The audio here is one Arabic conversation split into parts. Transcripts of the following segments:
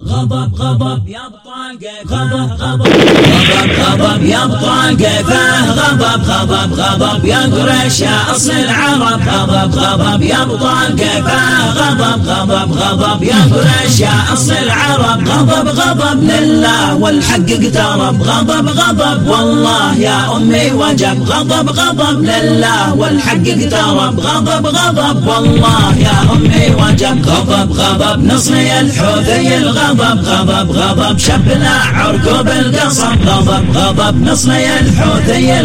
غضب غضب يبطل كيفه غضب يبطل كيفه غضب غضب يقرش يا أصل العرب غضب يبطل كيفه غضب يقرش يا أصل العرب غضب لله والحق اقترب غضب والله يا أمي وجب غضب لله والحق اقترب غضب والله يا أمي وجب غضب نصري الحوثي غضب شبنا عرقوب القصب غضب نصري الحوثي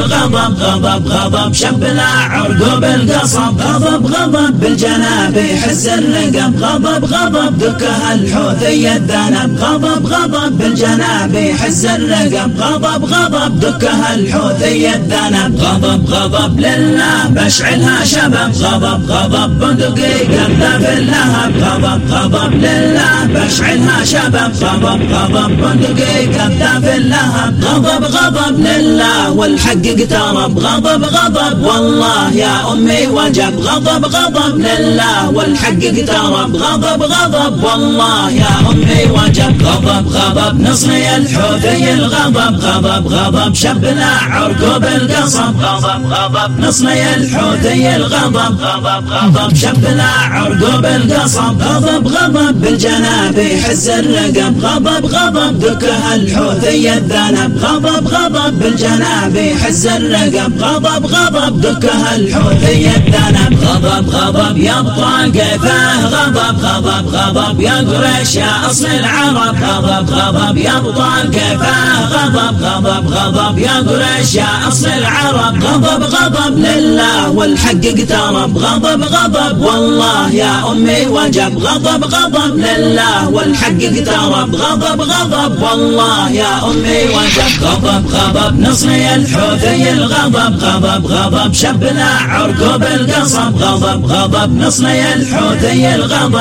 غضب شبنا عرقوب القصب غضب بالجناب يحز الرقب غضب دكها الحوثي الذنب غضب بالجناب يحز الرقب غضب دكها الحوثي الذنب غضب لله بشعلها شباب غضب بندقي قذف اللهب غضب لله بشعلها شباب غضب بندقي كذاب اللهب غضب لله والحق اقترب غضب والله يا أمي وجب غضب لله والحق اقترب غضب والله يا أمي وجب غضب نصري الحوثي غضب شبنا عرقوب القصب غضب نصري الحوثي غضب شبنا عرقوب القصب غضب بالجناب يحز الرقب غضب دكها الحوثي الذنب غضب بالجناب يحز الرقب غضب دكها الحوثي الذنب غضب يبطل كيفه غضب يقرش يا أصل العرب غضب يبطل كيفه غضب يقرش يا أصل العرب غضب لله والحق اقترب غضب والله يا أمي وجب غضب لله والحق اقترب غضب والله يا أمي وجب غضب نصري الحوثي غضب شبنا عرقوب القصب غضب نصري الحوثي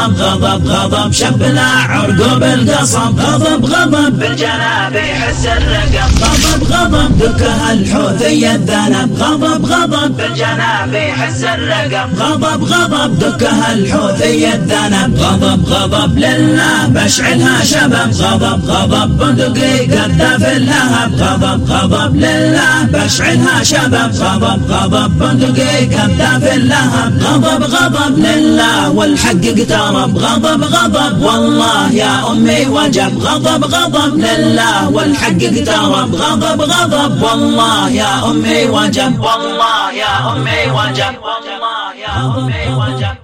غضب شبنا عرقوب القصب غضب بالجناب يحز الرقب غضب دكها الحوثي الذنب غضب بالجناب يحز الرقب غضب دكها الحوثي الذنب غضب لله بشعلها شباب غضب بندقي قذف اللهب غضب لله بشعلها شباب غضب بندقي قذف اللهب غضب لله والحق اقترب غضب والله يا أمي وجب غضب لله والحق اقترب غضب والله يا أمي وجب والله يا أمي وجب والله يا أمي وجب